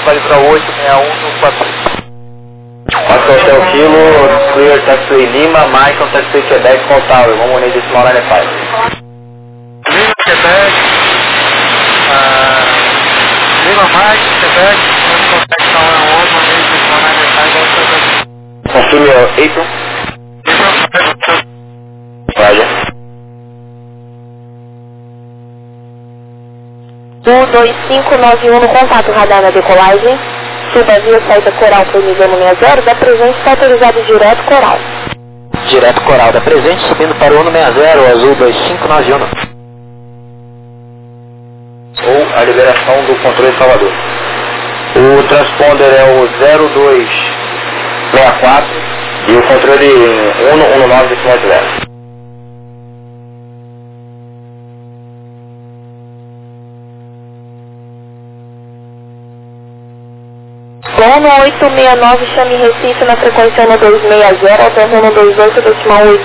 vale para 861 no 4. Oscar Hotel Kilo, Clear Taxi Lima, Michael Taxi Quebec, Call Tower, vamos unir de Small 95. Lima, Quebec, Lima, Mike, Quebec, contact tower 1, unir de Small 95, Confirme 8. Roger. 12591 no contato radar na decolagem. Suba a via saída coral para o nível 60, da presente está autorizado direto coral. Direto coral da presente, subindo para o 160, azul 2591. Ou a liberação do controle de Salvador. O transponder é o 0264 e o controle 119.0. Sono 869, chame Recife na frequência 1260, alterno 128, decimal 8.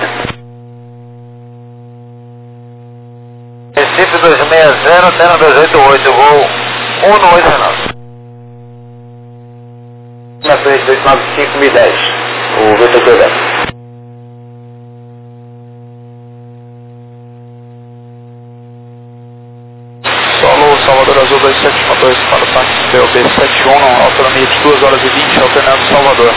Recife 260, Terra 288, voo 189. Na frente 295 1010, o VTQ 10. Solo Salvador Azul 2712 para o táxi BOB 71, autonomia de 2 horas e 20, alternando Salvador.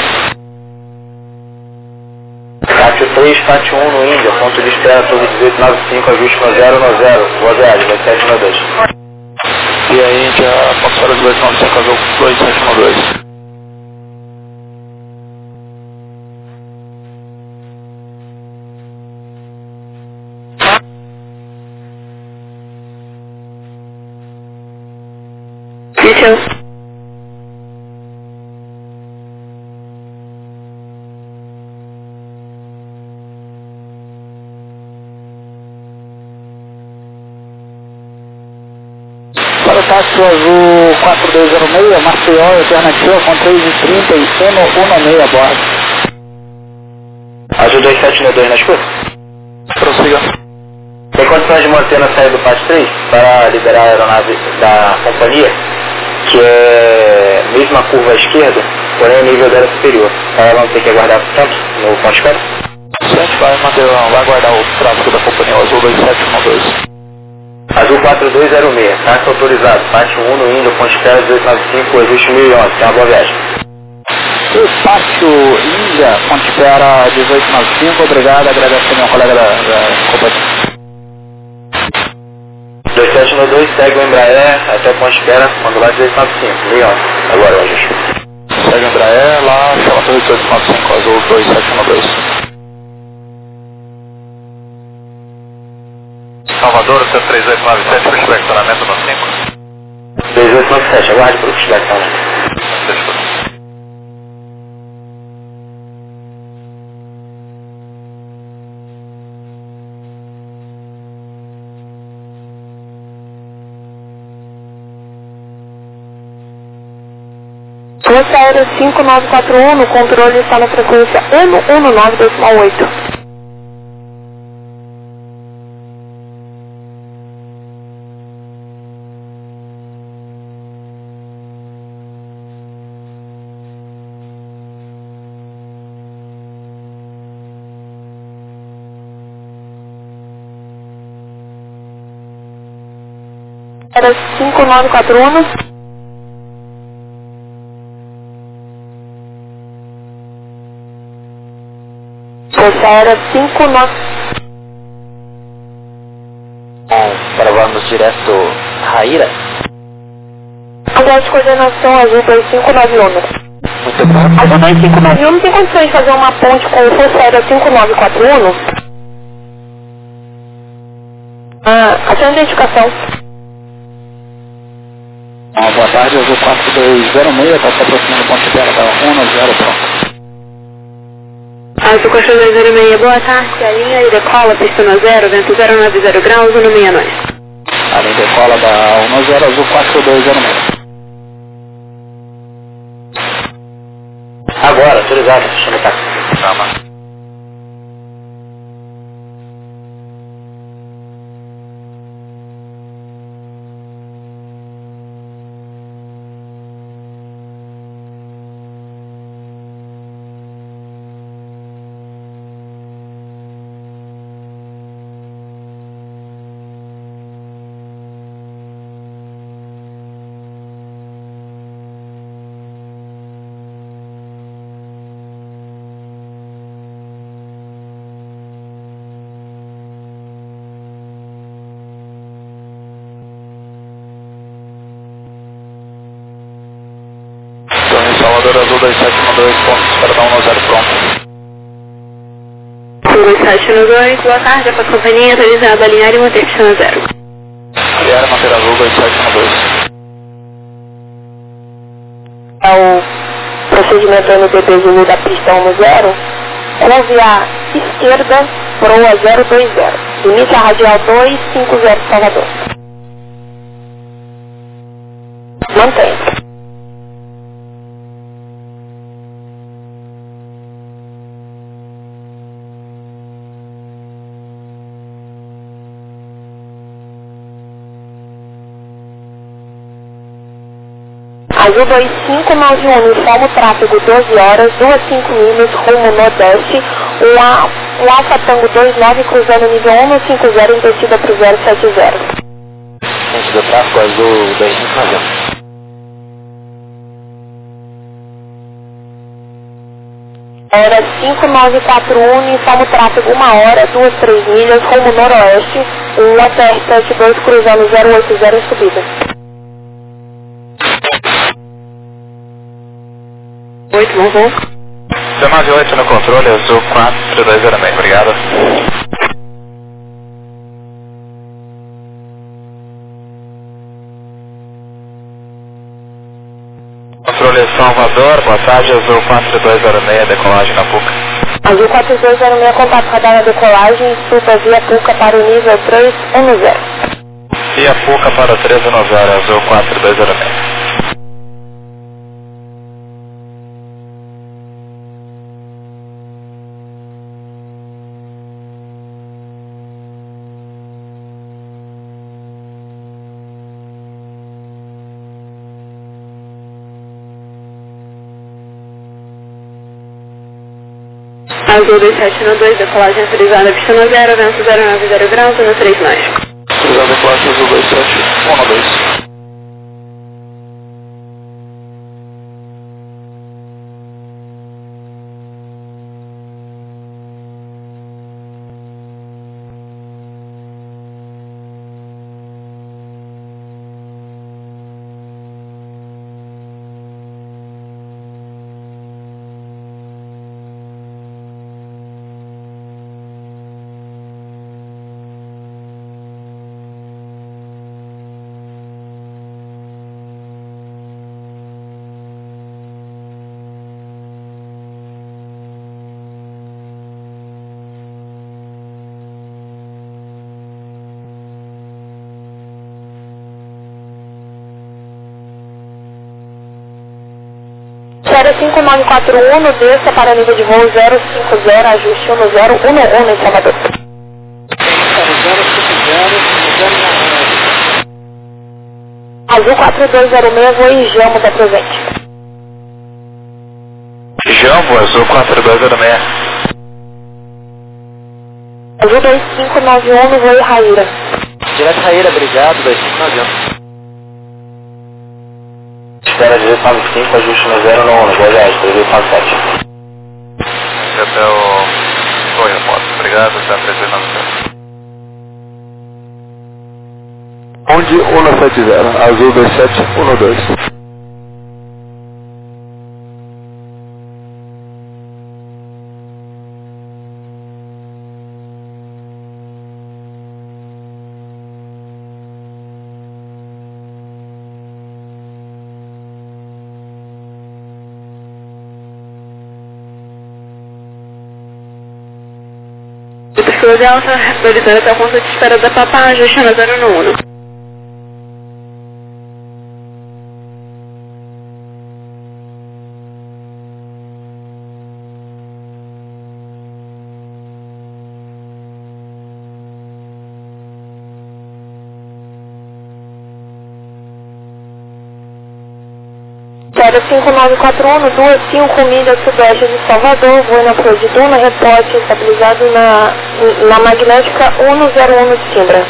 Táxi 3, Táxi 1 no Índia, ponto de espera, torre 1895, ajuste no 090, boa viagem, 2792. E a Índia, atmosfera 1895, Azul 2712. Para o táxi azul 4206, Maceió, alternativa com 3h30 e Seno 16 a bordo. Azul 2792 na escuta? Prossiga. Tem condições de manter na saída do PAT 3 para liberar a aeronave da companhia, que é mesma curva à esquerda, porém o nível dela é superior. Ela não tem que aguardar tanto no ponto de espera? Sim, a gente vai guardar o tráfego da companhia Azul 2712. Azul 4206, táxi autorizado, pátio 1 no Índia, ponto de espera 1895, ajuste 1011, tem uma boa viagem. O pátio Índia, ponto de espera 1895, obrigado, agradeço ao meu colega da companhia. 2792, segue o Embraer até o ponto de espera, quando lá 1895, 1011, agora o ajuste. Segue o Embraer, lá, chama 1895, Azul 2712. Salvador, seu 3897, pushback estacionamento no 5. 3897, aguarde para o pushback estacionamento. Força Aérea 5941, no controle está na frequência 119.8. Era 5941. Força Aérea 59. Para voarmos direto Raíra. Agora de coordenação Azul 2591. Muito bom. Azul 2591 não tem condições de fazer uma ponte com o Força Aérea 5941? Até a identificação. Boa tarde, Azul 4206, está se aproximando do ponto de espera da 190, pronto. Azul 4206, boa tarde, a linha e decola, pista 0, vento 090 graus, 169. A linha decola da 10, Azul 4206. Agora, autorizado, chama o táxi. Chama. Azul 2712, ponto de espera da 110 pronto. Azul 2712, boa tarde, para a companhia, autorizado a alinhar e manter pistão 0. Alinhar e manter Azul 2712. É o procedimento NDP da pista 10, curve à esquerda, proa 020, limite a radial 250 Salvador. Mantém. Azul 2591, informa o tráfego 12 horas, 25 milhas, rumo nordeste, um Alfa Tango 29 cruzando nível 150 em descida para o 070. Sentido tráfego Azul 2591. Hora 5941, informa o tráfego 1 hora, 3 milhas, rumo noroeste, um ATR 72 cruzando 080 em subida. 8, vamos voo. 198 no controle, Azul 4206, obrigado. Controle Salvador, boa tarde, Azul 4206, decolagem na PUCA. Azul 4206, contato radar na decolagem, suba via PUCA para o nível 310. Via PUCA para o 310, Azul 4206. Azul 2712, decolagem autorizada, pista 0, vento 090 graus, 13 nós. Autorizada decolagem Azul 2712. Série 5941, desça para nível de voo 050, ajuste 1011 em Salvador. Azul 4206, voo em Jambo da presente. Jambo, Azul 4206. Azul 2591, voo em Raíra. Direto Raíra, obrigado, 2591. Espera 1895, ajuste no 091, GLS, 347. Até o Sonho Moto, obrigado, até a 390. Onde 170, Azul 2712. Pessoa de alta, realizando até o ponto de espera da Papá, ajuste no 091. Série 5941, 25 milhas sudeste de Salvador, voo na Flor de Duna, reporte estabilizado na magnética 101 de Simbra.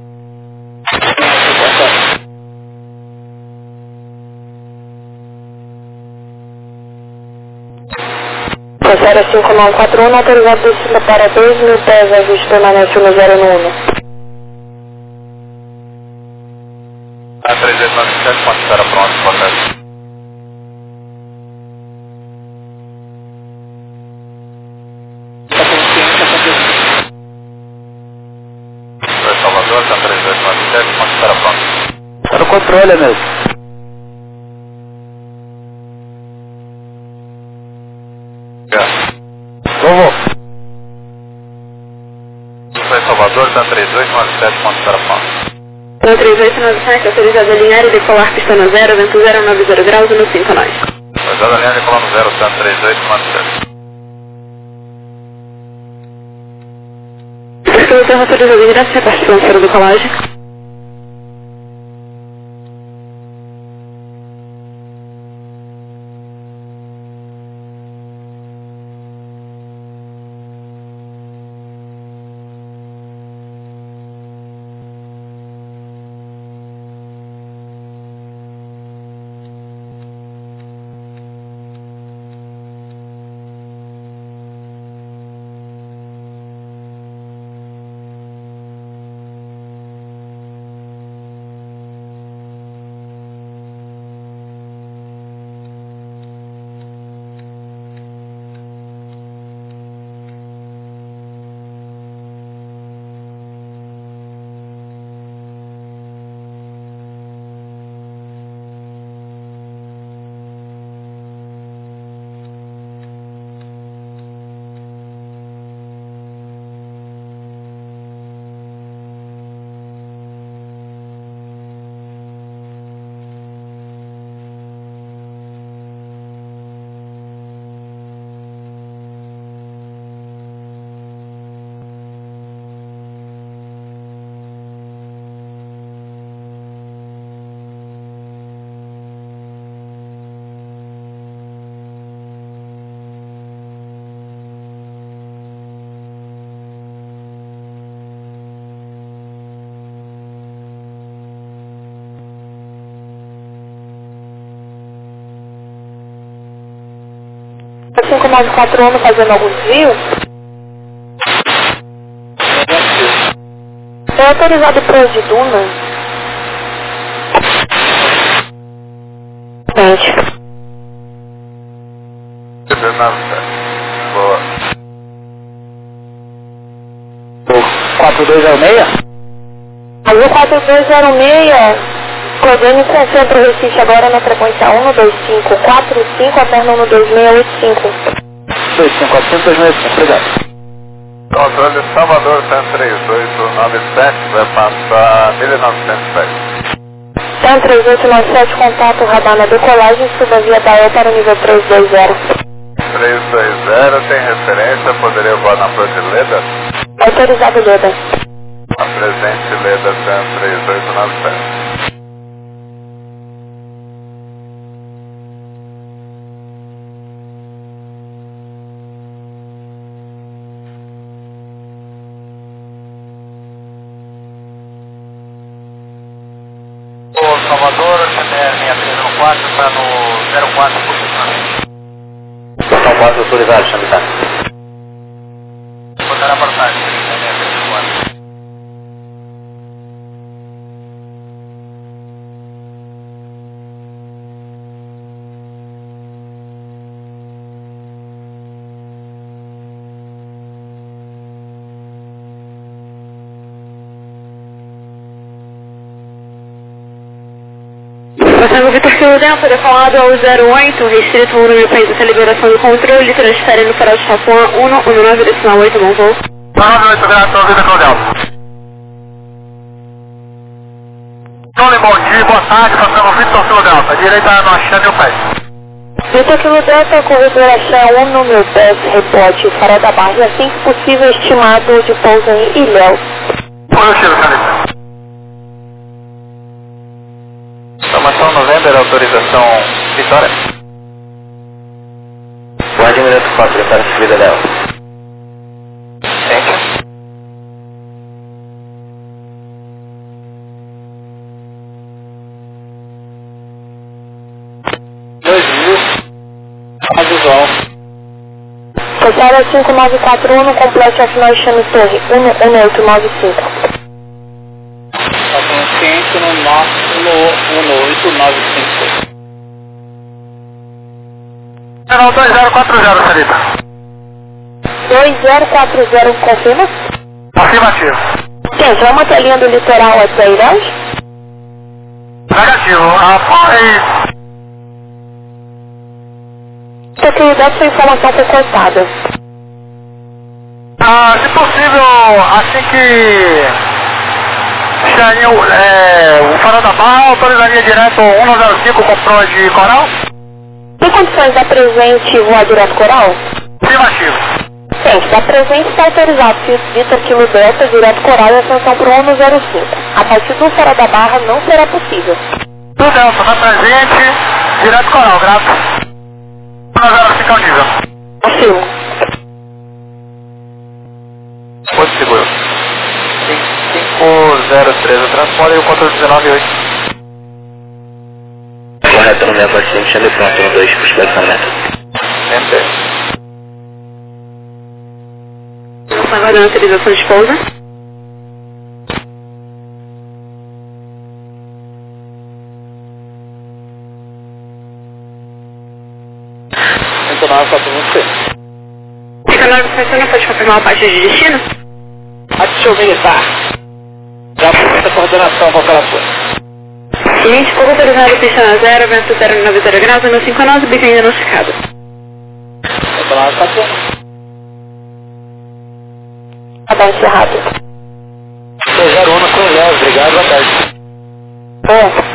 Série 5941, autorizado descida para 2.000 pés, ajuste permanente 1091. A 397, pode estar pronto, boa tarde. controle, amigo. Vovô. Foi Salvador, tá 3897, ponto Carapau. 3897, autorizado a alinhar e decolar pista no 0, vento 090 graus e no 5 nós. Autorizado a alinhar e decolar no 0, tá 3897. Estou então autorizado a virar se repartição para a decolagem. A 5941 fazendo algum desvio? É autorizado para de Duna? Gente. 1997. Boa. 4206? Azul 4206, Codene concentra o Recife agora na frequência 12545, alterna 12685. 2545, obrigado. Controle Salvador, TAM 3897, vai passar 1907. TAM 3897, contato radar na decolagem, suba via DAE para o nível 320. 320, tem referência, poderia voar na flor de Leda? Autorizado Leda. Apresente Leda, TAM 3897. Salvador, GTR 6314, está no 04 posicionamento. Portão 4 autorizado, chame-se. Botar a portagem, 6314. Passando Vitor Kilo Delta, decolado ao 08, restrito ao número país da liberação do controle, transfere no farol de Tapuã 119, decimal 8, bom voo. 98, graças, Vitor Kilo Delta. Tony, bom dia, boa tarde, passando Vitor Kilo Delta, direita no Axé Mil Pés. Vitor Kilo Delta, corredor Axé 1, número 10, reporte, farol da Barra, e assim que possível, estimado de pouso em Ilhéus. Positivo, Felipe. Informação November, autorização Vitória. Guarde minuto 4, prepara a subida dela. Enter. Visual. Total 5941, complete a final chame torre 11895. Consciente no 1895. Canal 2040, Felipe. 2040, confirma? Afirmativo. Gente, é uma telinha do litoral até Ilhéus? Negativo, rapaz. Tranquilidade, sua informação foi cortada. Se possível, assim que chegaria o farol da barra, autorizaria direto 105 com proa de coral? Tem condições da presente voar direto coral? Afirmativo. Tem, da presente está autorizado Vitor Kilo Delta, direto coral e atenção para o 105. A partir do farol da barra não será possível. Do Delta, na presente, direto coral, graças. 105 ao nível. Afirmo. Pode seguro. 503, o transporte e o controle 198. Correto, no meu paciente, chame pronto no 2, buscar estacionamento. Enter. Está aguardando a autorização de pousa. Fica na hora você não pode confirmar a parte de destino? Atenção militar. Já apresenta a coordenação com a operação. Seguinte, pouco autorizado, pista na 0, vento 090 graus, número 59, bico ainda não ficado. Tá bom, encerrado. 201 com Léo, obrigado, boa tarde. Bom.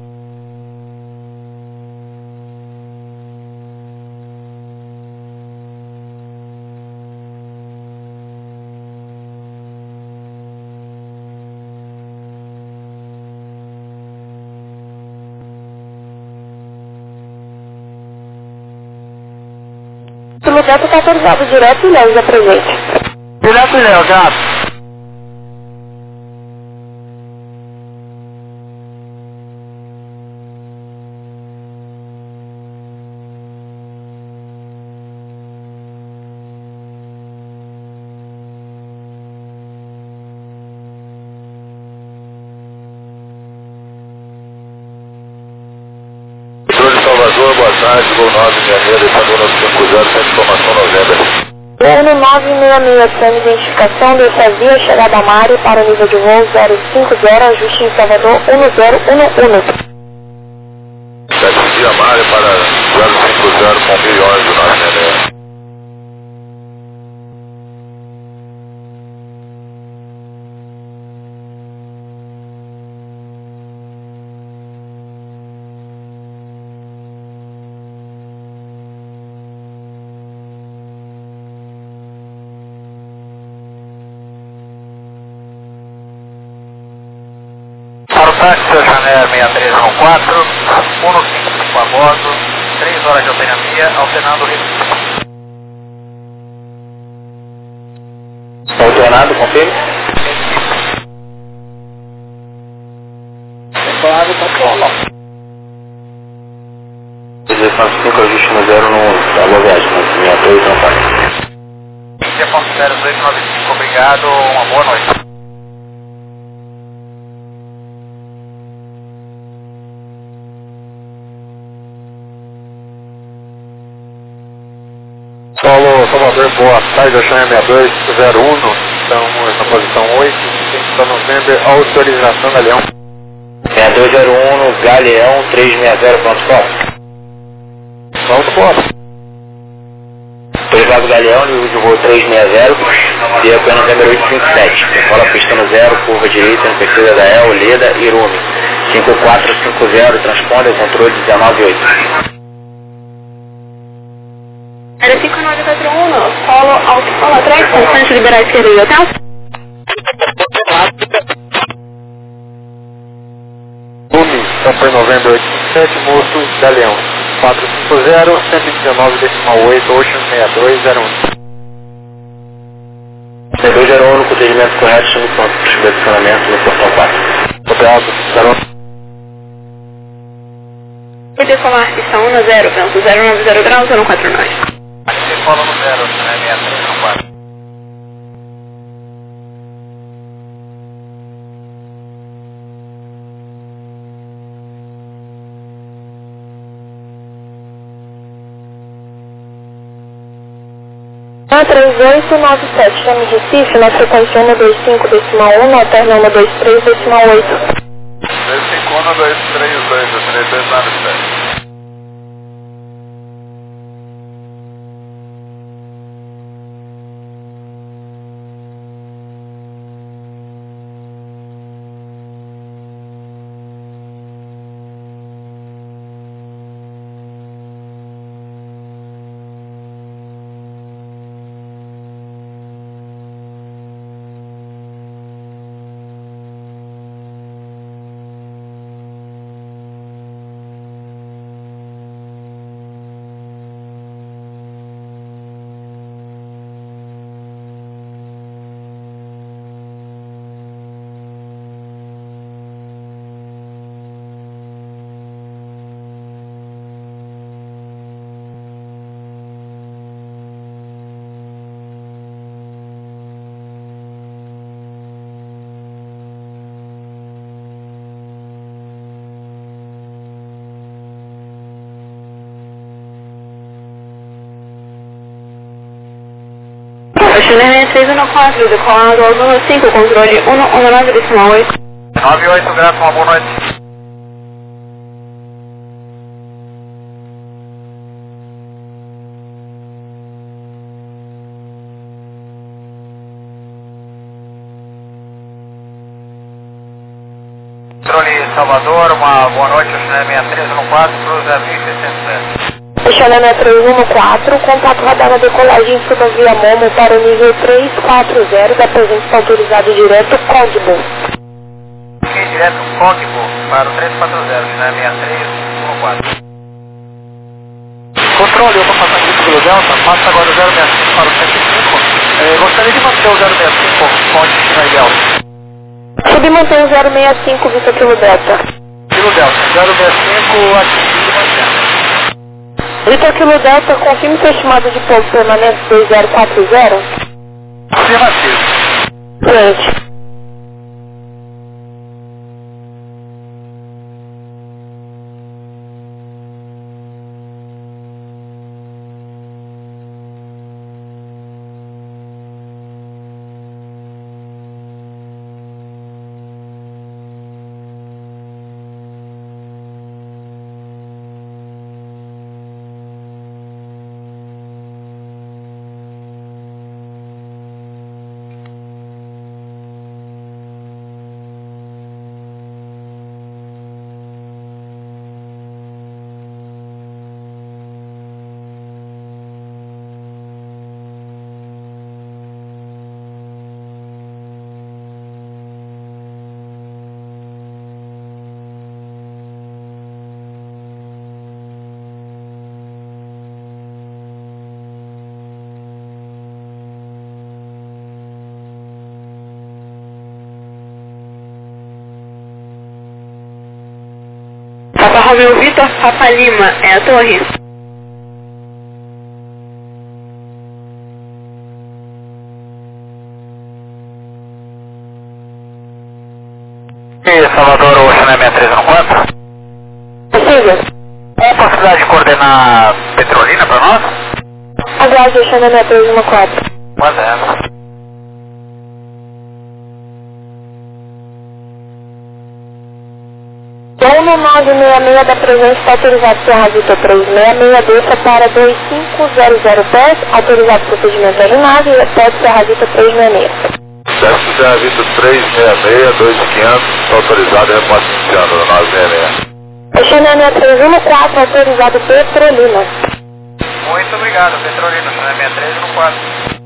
O lugar está autorizado direto e Léo já presente. Direto e Léo, gato. Salvador, boa tarde, voo 966, Itabuna 50, sem informação novembro. Voo no 966, sem identificação, dessa via, chegada a Mari para o nível de voo 050, ajuste em Salvador 1011. Via Mari para 050 com 1011 do nosso neném. Para o táxi, seu Jané 6314, 155 a bordo, 3 horas de autonomia, alternando o ritmo. Alternado, confirme. Claro, tá bom. 205, ajuste no 0 no 11, tá, boa viagem, no 62, não faz. 0295, obrigado, uma boa noite. Paulo, Salvador, boa tarde, Ocean 6201, estamos na posição 8, está novembro, autorização Galeão. 6201 no Galeão 360, pronto, fora. Vamos fora. Autorizado Galeão, nível de voo 360, via pelo novembro 857, decola pista no 0, curva direita, no perfil da El, Leda, Irume. 5450, transponder, controle 198. 5941, solo alto atrás, constante liberar a esquerda e hotel. Campo novembro 87, moço Galeão 450, 119,8, Ocean 6201. 6201 no procedimento correto, chama o pronto para o estacionamento no portão 4. Operado, garoto. E decolar pista 1 no 0, vento 090 graus, 149. Aqui você fala no 0, né, 6314. A 3897, chame Recife, na frequência 125,1, alterna 123,8. 250 3297. Chilene 314, decolado ao 5, controle 119,8. 98 graus, uma boa noite. Controle Salvador, uma boa noite, Chilene 6314, cruza 1067. Chilene 314, contato radar na decolagem suba via Momo para o nível 340 da presença autorizado direto, código. Ok, direto, código para o 340, Chilene 6314. Controle, eu estou passando aqui pelo Delta, passa agora o 065 para o 105. Gostaria de manter o 065 com o destino aí, Delta. Submantém o 065, Vitor Kilo Delta. Kilo Delta, 065, atingido e mantendo. Vitor Kilo Delta, confirme seu estimado de pouso permanente 2040. Afirmativo. Frente. Papa Romeo Vitor, Papa Lima, é a torre. E Salvador, o Chilene 6314. Possível. Qual possibilidade de coordenar Petrolina para nós? Aguarde o Chilene 314. Fazendo. Dono 966 da presença está autorizado Serra Vitor 366, desça para 2500 pés, autorizado procedimento aeronave, repete Serra Vitor 366. Desce Serra Vitor 366, 2500, autorizado e repórter iniciando no 966. Chilene 314, autorizado Petrolina. Muito obrigado, Petrolina, Chilene 6314.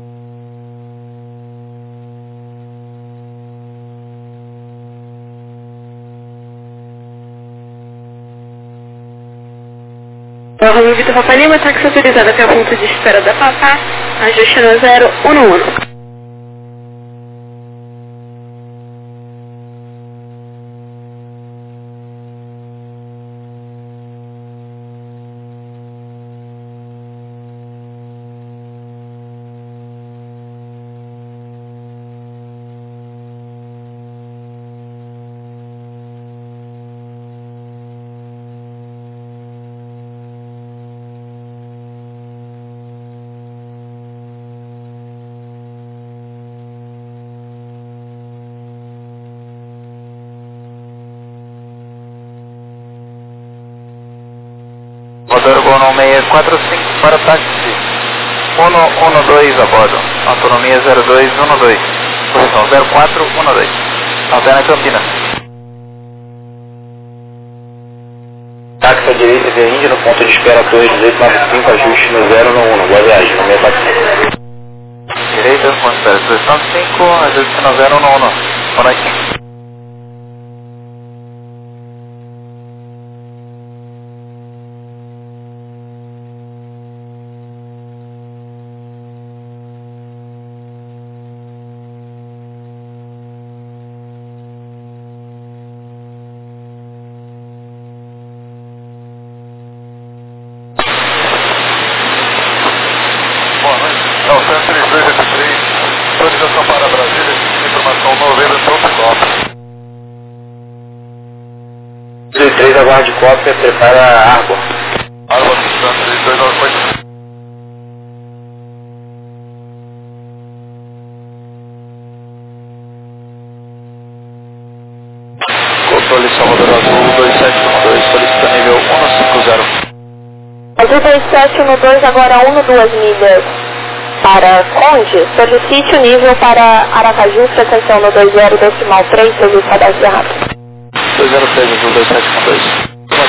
Romeo Vitor Papa Lima, táxi autorizado até o ponto de espera da Papá, ajuste no 011. Salvador Gol 645 para táxi 112 a bordo, autonomia 0212, correção 0412, Altena Campinas. Táxi à direita via Índia no ponto de espera Torre 1895, ajuste no 091, boa viagem, no 645. Direita, ponto de espera 1895, ajuste no 011, boa noite. Autorização para Brasília, informação novembro, Top. 3, aguarde cópia, prepara Arbor. Arbor, 3298. Controle Salvador Azul 2712, solicita nível 150. Azul 2712, agora 12 milhas para Conde, solicite o nível para Aracaju, frequência no 20.3, serviço cadastro errado. 203, Azul 2712.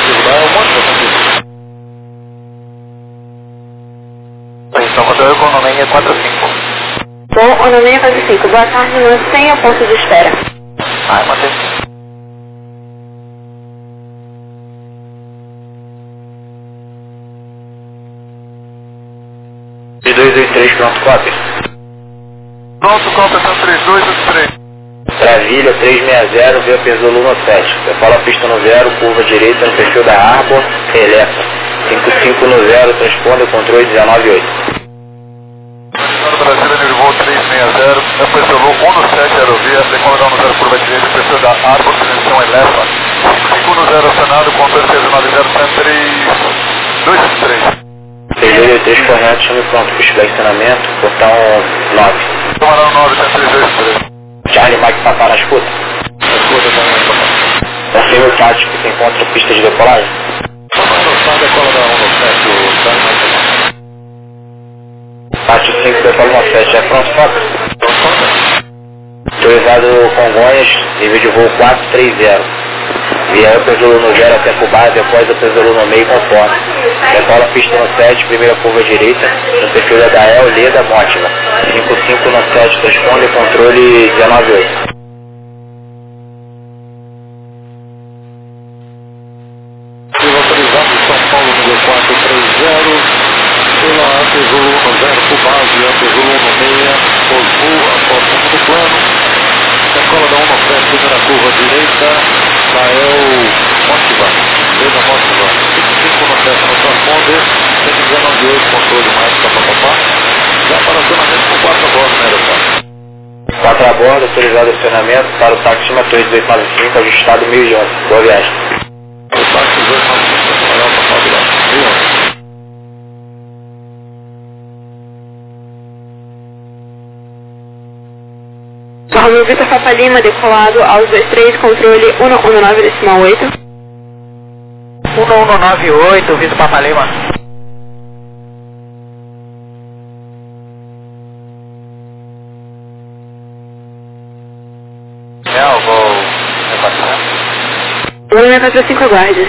Salvador com 645. Bom, 645, boa tarde, no 100 a ponto de espera. Mantém. E 223, pronto, cópia. Pronto, cópia, 3283. Travilha 360, via Pesolo no 7. Decola a pista no 0, curva direita no perfil da Arbor, releta. 55 no 0, transponder, controle 198. Brasília, nível voo 360, Pesolo 17, aerovia, decola no 0, curva direita, perfil da Arbor, direção eleva. 55 no 0, acionado, controle 690, 253. 383 correto, chame pronto, pista de estacionamento, portão 9. Tomarão 9, 323. Charlie Mike Papá na escuta. Escuta também. Confirma o tático que se encontra pista de decolagem. Só decola da 197, Tático 5, decola 17, é pronto, foca. Autorizado Congonhas, nível de voo 430. Via Pesolo no 0 até Cubá, depois o Pesolo no meio conforme. Decola a pista no 7, primeira curva direita, no perfil da Gael, Leda, Mótima. 55 no 7, responde, controle 198. Autorizado São Paulo, nível 430, pela Pesolo no 0, Cubá, via Pesolo no 6, Osmu, após o segundo plano. Decola da 197, primeira curva direita, Gael, Mótima, Leda, Mótima. 55 no 7 no transponder, 198, controle mais, papapá. Já para acionamento com 4 a bordo, né, Aeroporto? 4 a bordo, autorizado acionamento para o táxi Torre 1895, ajustado 1011. Boa viagem. O táxi 1895, maior para Fábio, 1011. Salve Vitor Papa Lima, decolado aos 23, controle 119.8. 1198, Vitor Papa Lima. Eu vou repassar. 645, aguarde.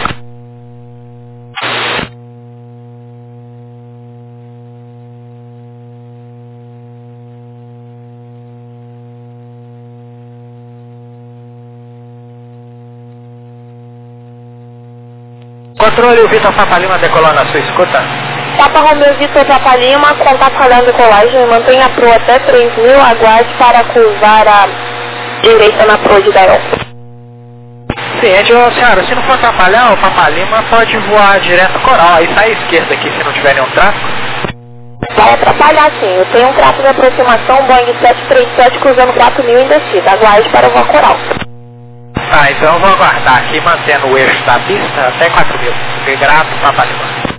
Controle, o Vitor Papa Lima decolou na sua escuta. Papa Romeu Vitor Papa Lima, contato falhando decolagem, mantenha a proa até 3.000, aguarde para cruzar a direita na proa de Gael. Sim, senhora, se não for atrapalhar, o Papa Lima pode voar direto Coral, aí sai à esquerda aqui se não tiver nenhum tráfego. Vai atrapalhar sim, eu tenho um tráfego de aproximação, Boeing 737 cruzando 4.000 em descida, aguarde para voar Coral. Tá, então eu vou aguardar aqui, mantendo o eixo da pista até 4.000. Fiquei grato, Papa Lima.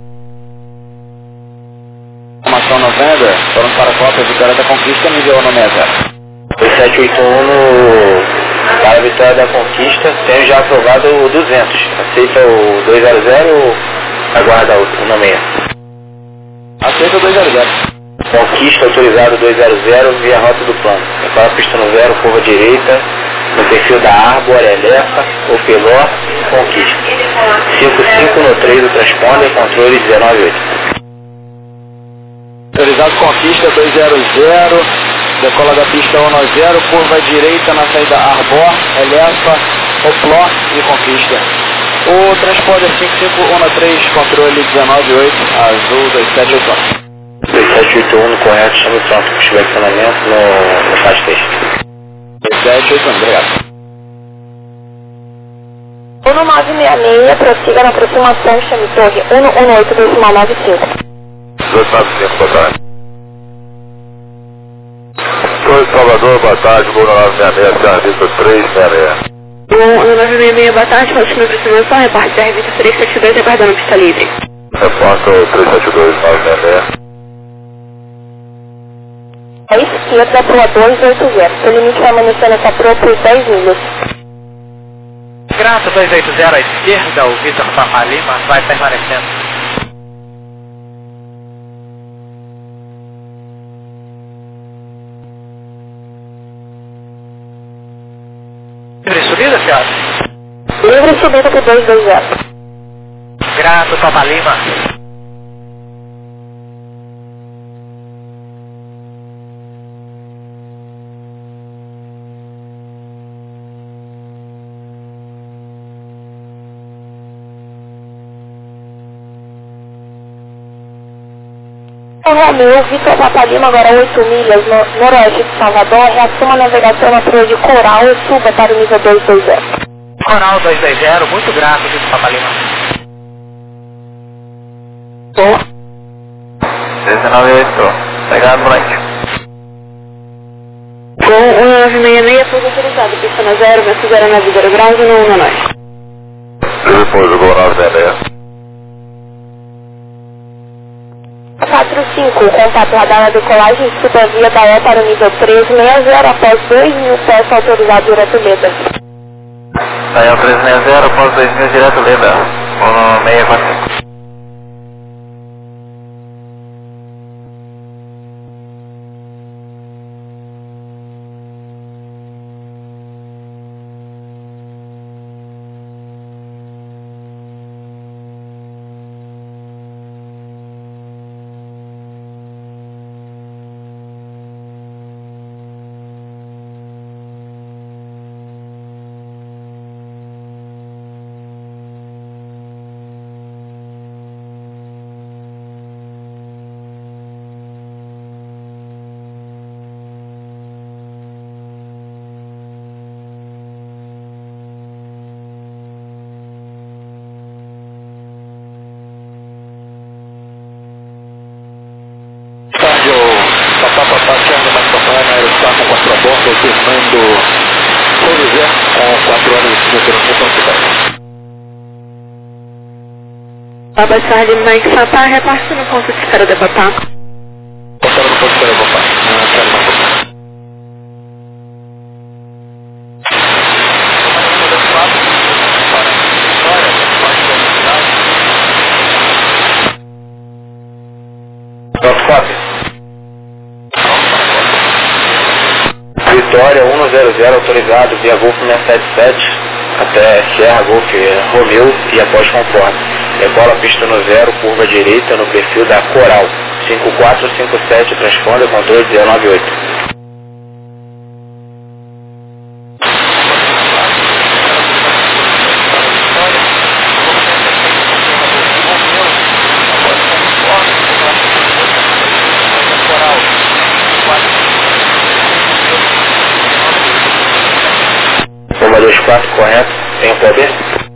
Informação 90, foram para a Copa, Vitória da Conquista, nível 90. 2781 para a Vitória da Conquista, tenho já aprovado o 200. Aceita o 200 Aguarda o 16. Aceita 200. Conquista autorizado 200 via rota do plano. Prepara pista no 0, curva direita, no perfil da Arbor, Elefa, Opeló, Conquista. 55 no 3 do transponder, controle 198. Autorizado Conquista 200, decola da pista 10, curva direita na saída Arbor, Elefa, Opeló e Conquista. O transponder 5513, controle 198, azul 2781. 2781 correto, chame pronto para estiver acionamento no fast test. 2781, obrigado. 1966, prossiga na aproximação, chame torre 118,95. 295, boa tarde. Torre Salvador, boa tarde, voo 966, serviço 366. 1966, boa tarde, continua a aproximação, reparte serviço 372, aguardando pista livre. Reporto 372, 966. À esquerda, Proa 280. Seu limite permanecendo nessa Proa por 10 milhas. Graça 280 à esquerda, o Vitor Papa Lima vai permanecendo. Livre subida, senhora? Livre subida por 220. Graça Papa Lima. Romeu, Vitor Papa Lima, agora 8 milhas, noroeste de Salvador, reassuma a navegação na Proa de Coral e suba para o nível 220. Coral 220, muito grato, Vitor Papa Lima. 398, obrigado, Blanque. Com 1966, pouso autorizado, pista na 0, vento 0 na 0 graus e no 19. Depois do gol 966. 45, contato radar na decolagem, suba via da E para o nível 360 após 2.000 pés autorizado direto Leda. Aí, 360, após 2.000 direto Leda, 645. Fernando São José, com 4 anos de cinturão com cidade. Papa Charlie Mike Papá, reparte no ponto de espera de Papá. Passaram no ponto de espera de Papá. Quero mais Papá. Vitória 100, autorizado via Golf 677 até Serra Golf Romeu e após conforme. Decola pista no 0, curva direita no perfil da Coral. 5457, transponder, controle 198. Uma 24, correto? Tem o poder?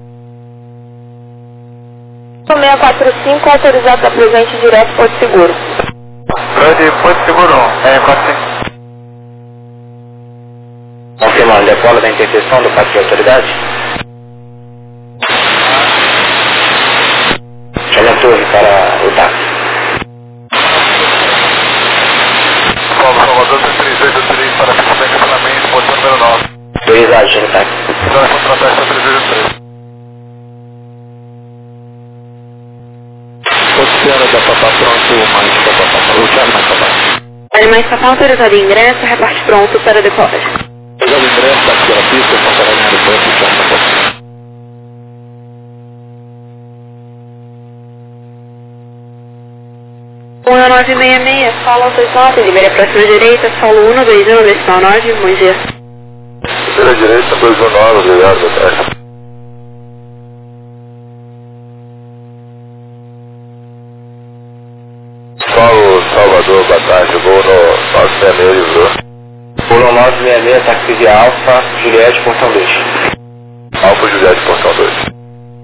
645, autorizado da presente direto Porto Seguro. Grande Porto Seguro, 45. Confirmando, decola da interseção do parque de autoridade? Chame a torre para o táxi. Salvador 383 para a pista de cancelamento, posição número 9. Autorizado, chame o táxi. Agora contratar essa 383. Papá pronto, mais Papá. O Charlie mais Papá. Mais Papá autorizado em ingresso, reparte pronto para decolagem. Autorizado em ingresso, aqui pela pista, passará em aeroporto, o Charlie Papá. 1966, solo 69, libere a próxima direita, solo 121, decimal 9, bom dia. Primeira direita, 219, obrigado, boa tarde. Paulo, Salvador, boa tarde, vou no 966, viu? Pulou 966, táxi de Alfa, Juliette, portão 2. Alfa, Juliette, portão 2.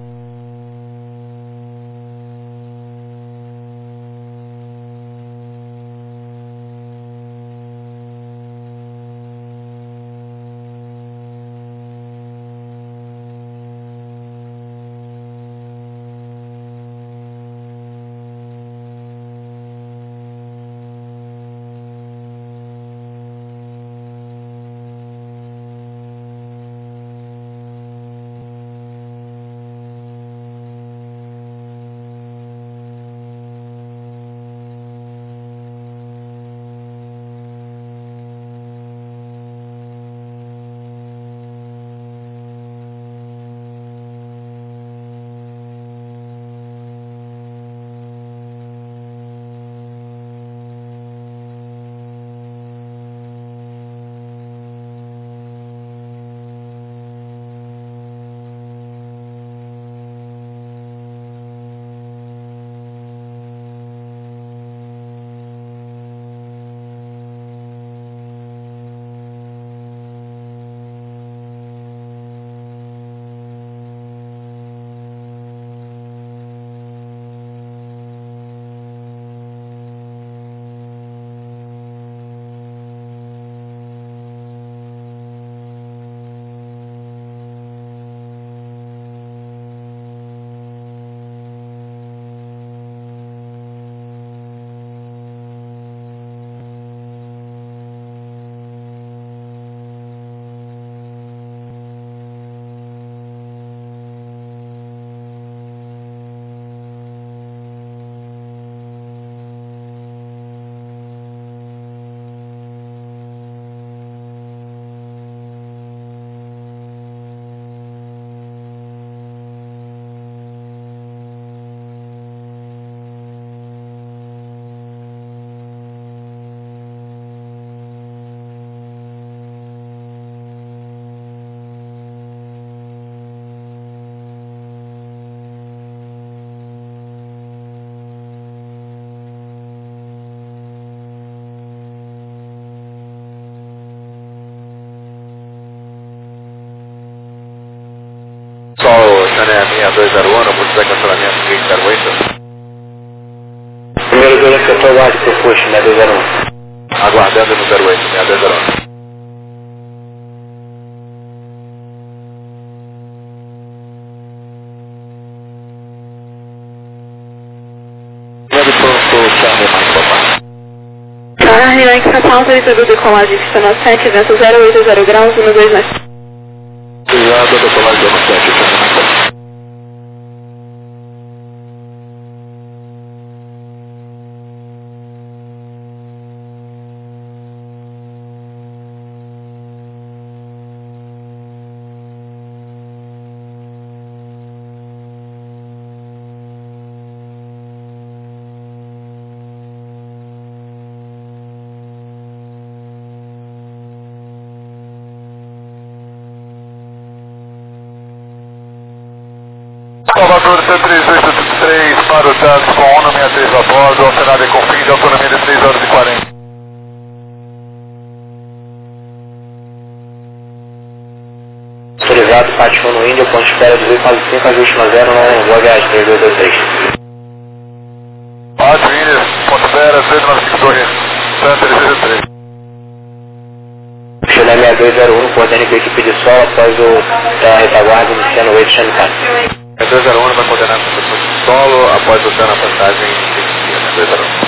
Sol, Chané 6201, múltiplo cancelamento 2008. Primeiro dois que eu estou aguardando por Fuxo, 6201. Aguardando no 08, 6201. Primeiro pronto, Charlie mais Papá. Charlie Mike Papá autorizado decolagem, pista 97, vento 080 graus, 12 mais. Obrigado, decolagem 97, Charlie mais Papá. Salvador C3883 para o Charles com 163 a bordo, operado com fim de autonomia de 3 horas e 40. Autorizado, parte 1 no Índia, ponto de espera 1895, ajuste 90, boa viagem, 3223. Parte Índia, ponto espera 3952, Santa 363. Chile 6201, coordene com a equipe de sol após a retaguarda iniciando o 8 Xanicano. 201 vai coordenar com o solo após o na passagem de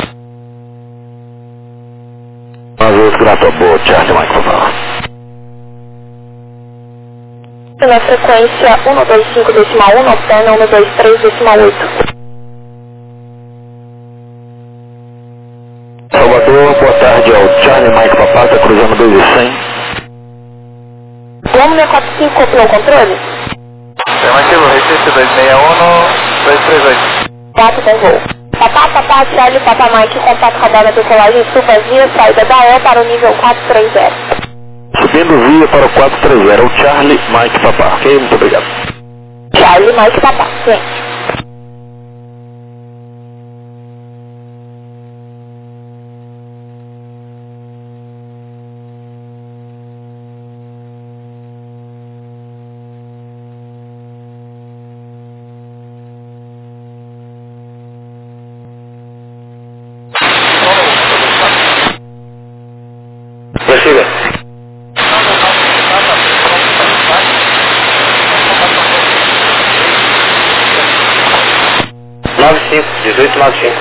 201. Azul, Gratobo, Charlie Mike, por favor. Na frequência 125 decimal 1, optando 123 decimal 8. Salvador, boa tarde ao Charlie Mike Papá, está cruzando 2.100. Vamos 645, copiou o controle? Afirmativo, registro 261, 238. 4 tem voo. Papá, Charlie, Papá Mike, contato radar decolagem, suba via, saída da E para o nível 430. Subindo via para o 430, o Charlie Mike Papá. Ok, muito obrigado. Charlie, Mike, Papá, sim. Prossiga. 1895.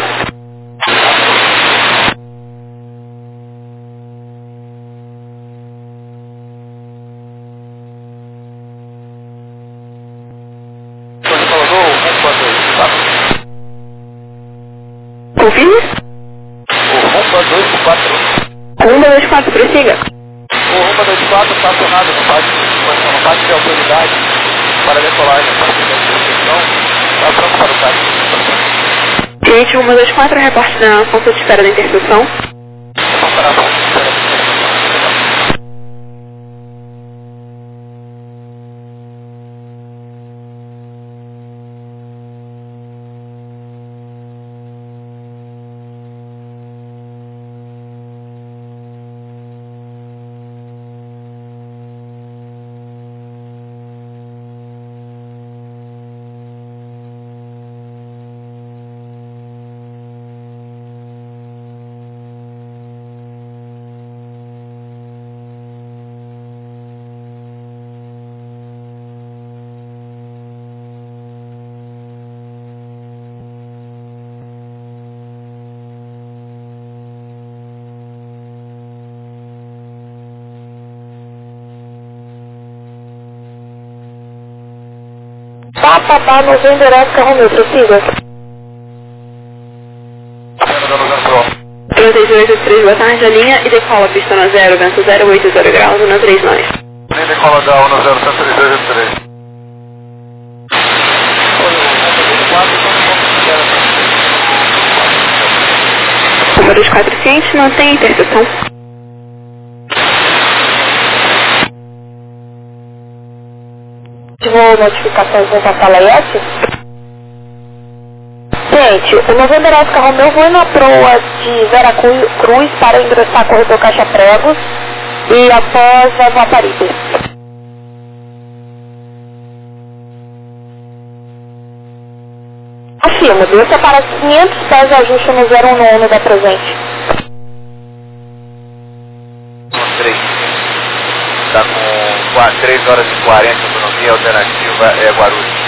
Confirme? O Rumba 224. Rumba 24, prossiga. O Rumba 24 está acionado no pátio de autoridade para decolagem, para a interseção. Está pronto para o táxi. Cliente Rumba 24, reporte da ponta de espera da interseção. Vamos para a ponta de espera da interseção. Papá, Novembro Oscar Romeu, prossiga. 3883, boa tarde, a linha e decola pista na 0, vento 080 graus, 139. Nem decola da 103283. Rumba 24, ciente, mantém interseção. Vou notificações da sala S. Gente, o Novembro Oscar Romeu foi na proa de Vera Cruz para ingressar corredor Caixa Pregos e após a Vaparibe. Afirmo, desça para 500 pés de ajuste no 011 da presente. 3. Está com 3 horas e 40, autonomia alternativa é Guarulhos.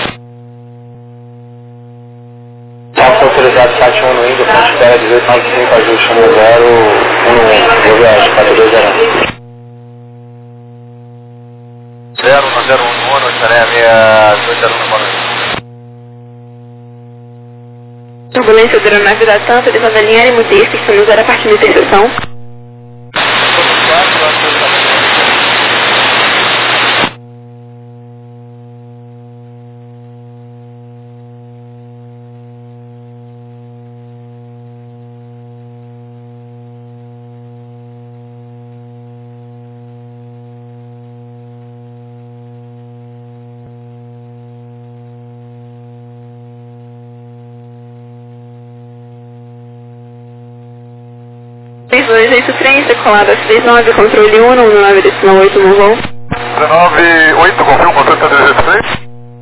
Táxi autorizado 71 no Índio, ponte espera 1895, ajuste no 011, vou viagem, 4201. 01011, Xaré 6201, boa noite. Turbulência da aeronave da Santa, descendo a linha aérea Mudir, pista no 0 a partir da interseção. Decolado S39, controle 1, 19 decimal 8 no voo. 198, confirma, controle está 383.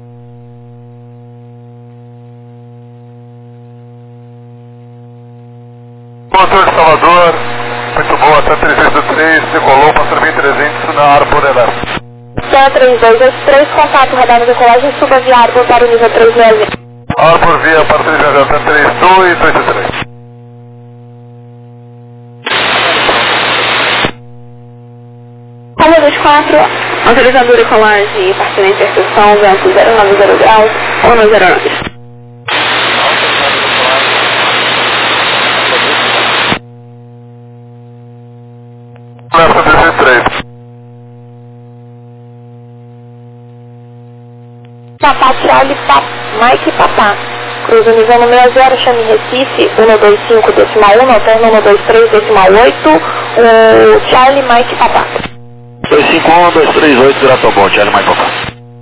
Motor de Salvador, muito boa, até 383, decolou, passando 1300 na Arbor Elétrica. Céu 3283, contato radar de decolagem, suba via Arbor para o nível 360. Arbor via para 360, 3283. Rumba 24, autorizador de decolagem, partir da interseção, vento 090 graus, 109. Charlie Mike Papá. Cruza nível número 0, chame Recife, 125,1, alterna 123,8, o Charlie Mike Papá. 251, 238, Gratobon, Charlie Mike Papá.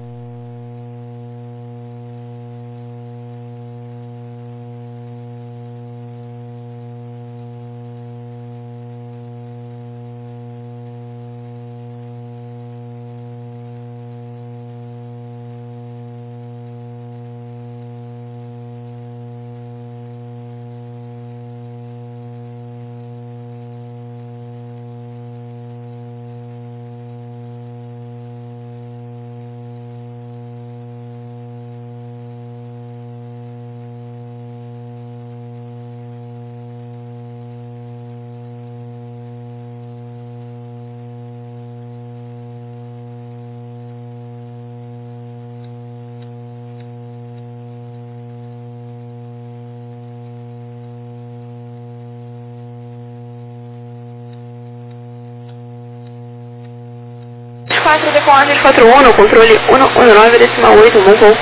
Decolagem 41, controle 119,8, bom voo.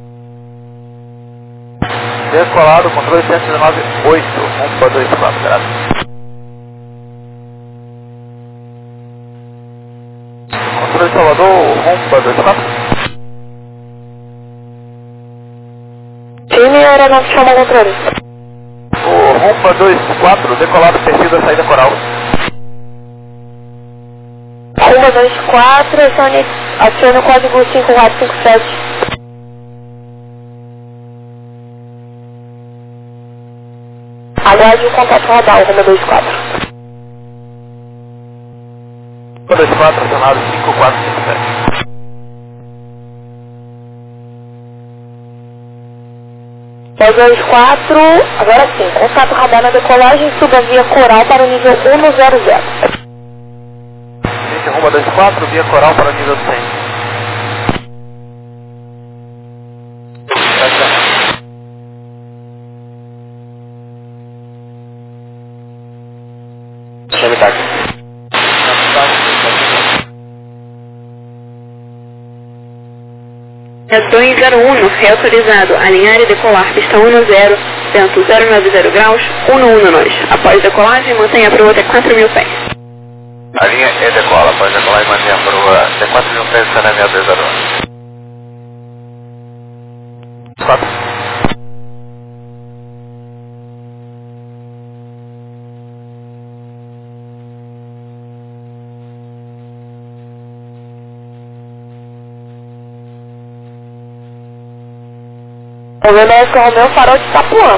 Decolado, controle 119,8, 1.24, graças. Controle Salvador, 1.24. Time aeronave chama controle. O Rumba 24, decolado, perfil da saída coral. Rumba 24, aciona o código 5457. Aguarde o contato radar, Rumba 24. Rumba 24, acionado 5457. Rumba 24, agora sim, contato radar na decolagem, suba via coral para o nível 100. Rumba 24, via coral para o nível 100. Chame táxi. 201, reautorizado, alinhar e decolar, pista 10, vento 090 graus, 119. Após decolagem, mantenha a proa até 4.000 pés. A linha e decola, após decolar e manter a proa até 4.000 pés, está na minha 201. 4. O VMS Romeu farol de Itapuã.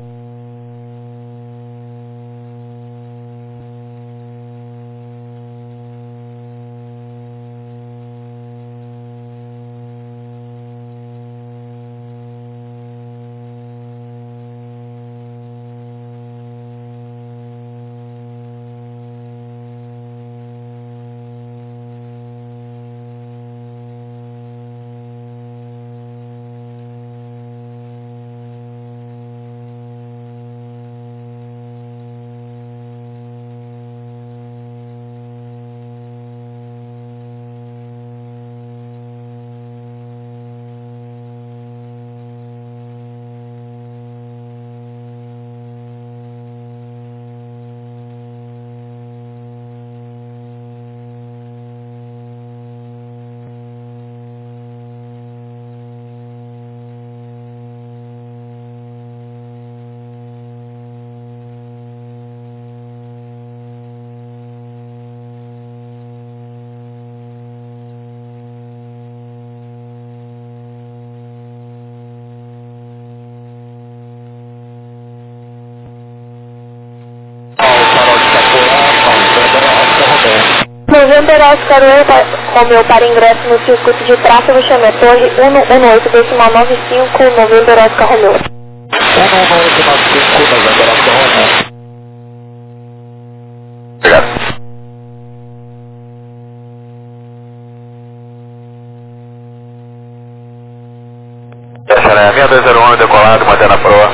November Oscar Romeu para ingresso no circuito de tráfego, chame a torre 118,95, November Oscar Romeu. 11895, November Oscar Romeu. Obrigado. Essa é a minha 201 decolado, mantendo a proa.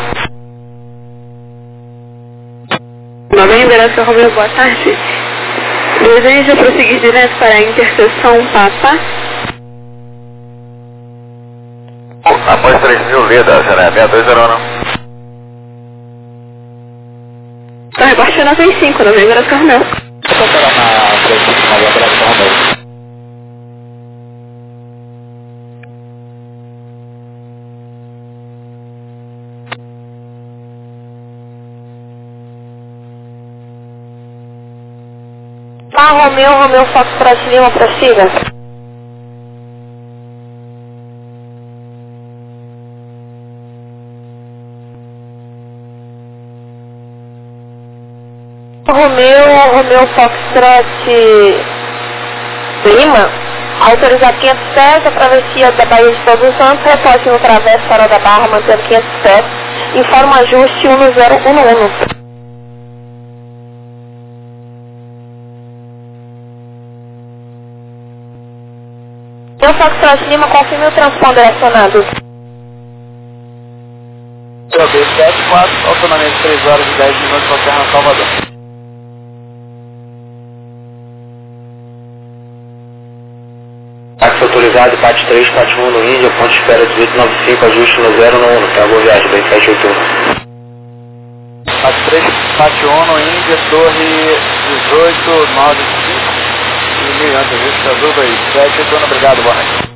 November Oscar Romeu, boa tarde. Deseja prosseguir direto para a interseção Papa? Após 3.000 Leda, Zé 6201. Tá, rebaixando a 35, não vem agora carro não. Vou tocar na 35, na operação Romeu. Tá, Romeu Foxtrot Lima, prossiga. Romeu Foxtrot Lima, autorizado 500 pés, a travessia da Baía de Todos os Santos, reporte no Travesso Farol da Barra, mantendo 500 pés, informa ajuste 1011. Romeu Foxtrot Lima, confirme o transponder acionado. B74, autonomia de 3 horas e 10 minutos para Serra Salvador. Táxi autorizado, PAT 3, PAT 1 no Índia, ponte espera 1895, ajuste no 0 no 1, tá? Boa viagem, bem 781. PAT 3, PAT 1 no Índia, torre 1895, e 1000 antes, ajuste azul 2, 781, obrigado, boa noite.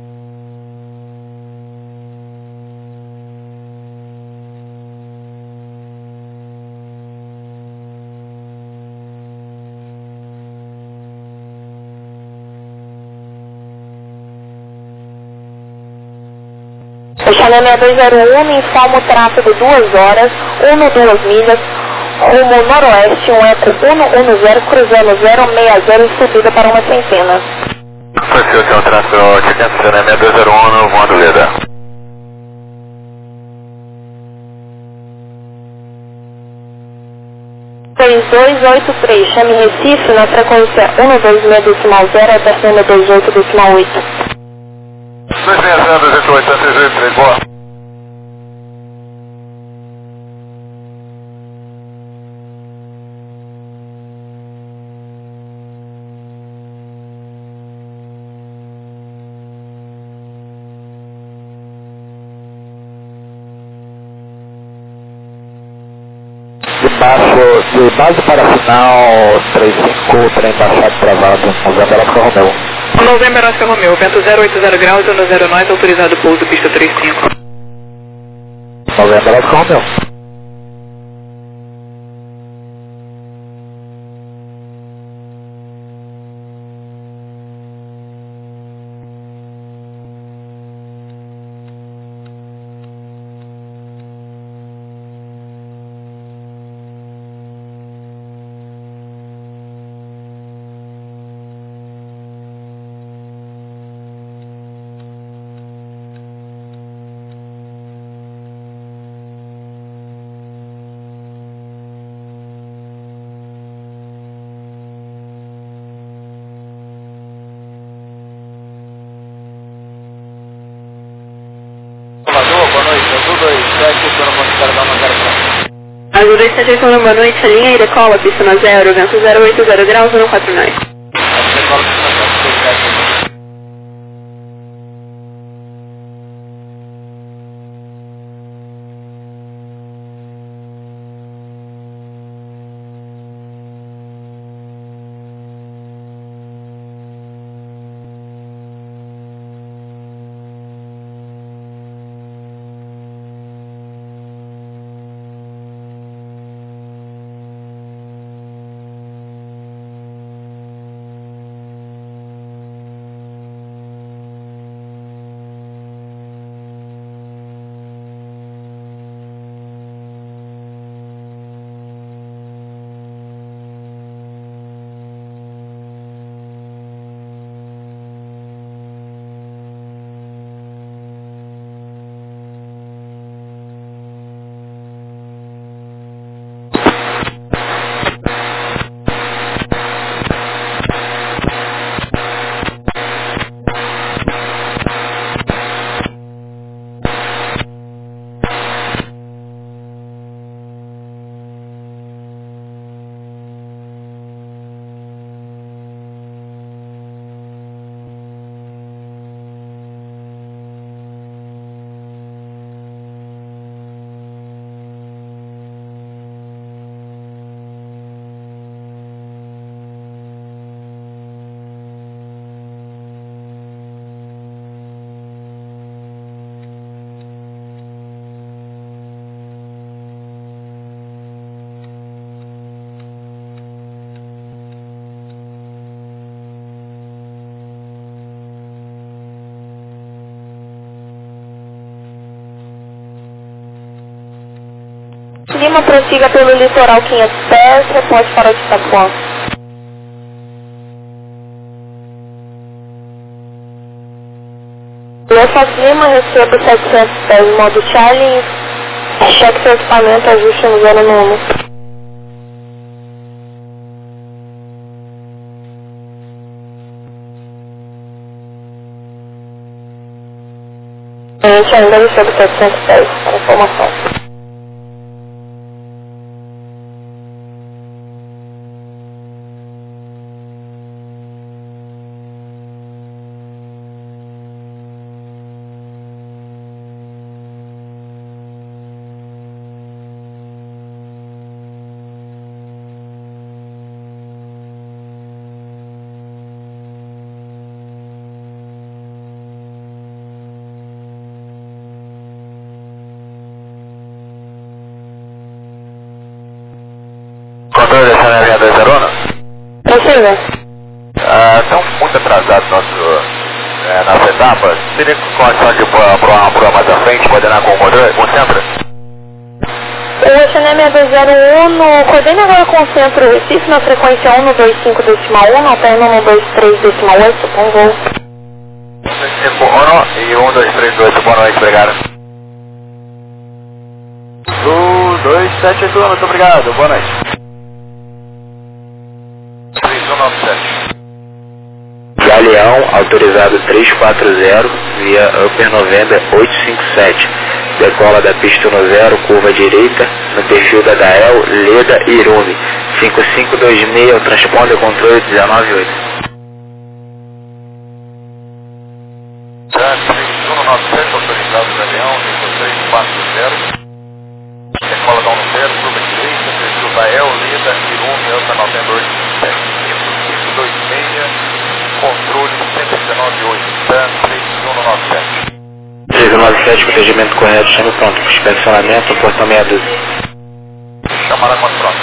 Fechamento 6201, informa o tráfego 2 horas, 1 no 2 milhas, rumo noroeste, um eco 110, cruzando 060 e subida para uma centena. Foi seu tráfego 6201 no voando Leda. 3283, chame Recife na frequência 126.0 até 128.8. 260, 288, boa. De base para final 35, trem baixado travado, Novembro Oscar Romeu. Novembro Oscar Romeu, vento 080 graus, zona 09, autorizado pouso, pista 35. Novembro Oscar Romeu. Boa noite, azul 27, estou no ponto de carga na carga. Azul 27, boa noite, a linha e decola, pista na 0, vento 080 graus, 149. Lima, prossiga pelo litoral 500 pés, reporte para o de Itapuã. Los Lima, recebo 700 pés, modo Charlie, cheque seu equipamento, ajuste no zero no 1. A gente ainda recebe 700 pés, para informação. Controle da Channel 201? Precisa? Estão muito atrasados nas etapas. Teria condição de pôr mais à frente, coordenar com o motor, com o centro? O Channel 6201, coordene agora com o centro Recife na frequência 125.1, alterno 123.8, com voo. 125.1 e 123.8, boa noite, obrigado. 278, muito obrigado, boa noite. 3197. Galeão, autorizado 340, via Upper November 857. Decola da pista 10, curva direita, no perfil da Dael, Leda e Irume. 5526, transponder controle 198. 3197, autorizado Galeão, 5340. Decola da 10, curva direita, perfil da Dael, Leda e Irume, Upper November 857. 5526. Controle 119.8, TAN 3197. 3197, procedimento correto, chame pronto. Inspecionamento, portão 612. Chamada quanto pronto.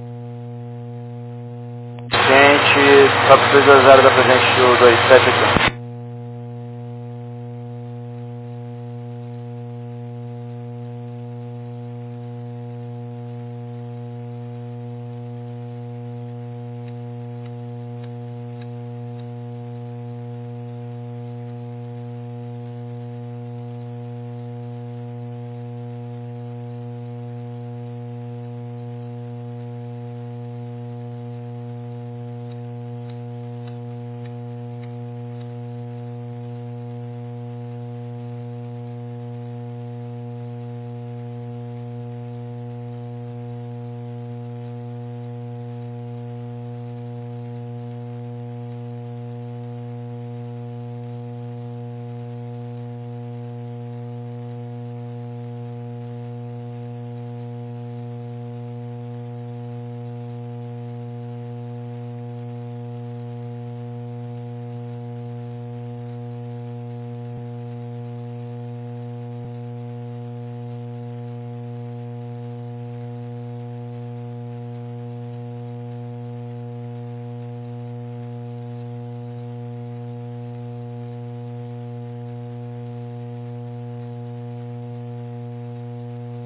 Gente, top 220 da presente do 278.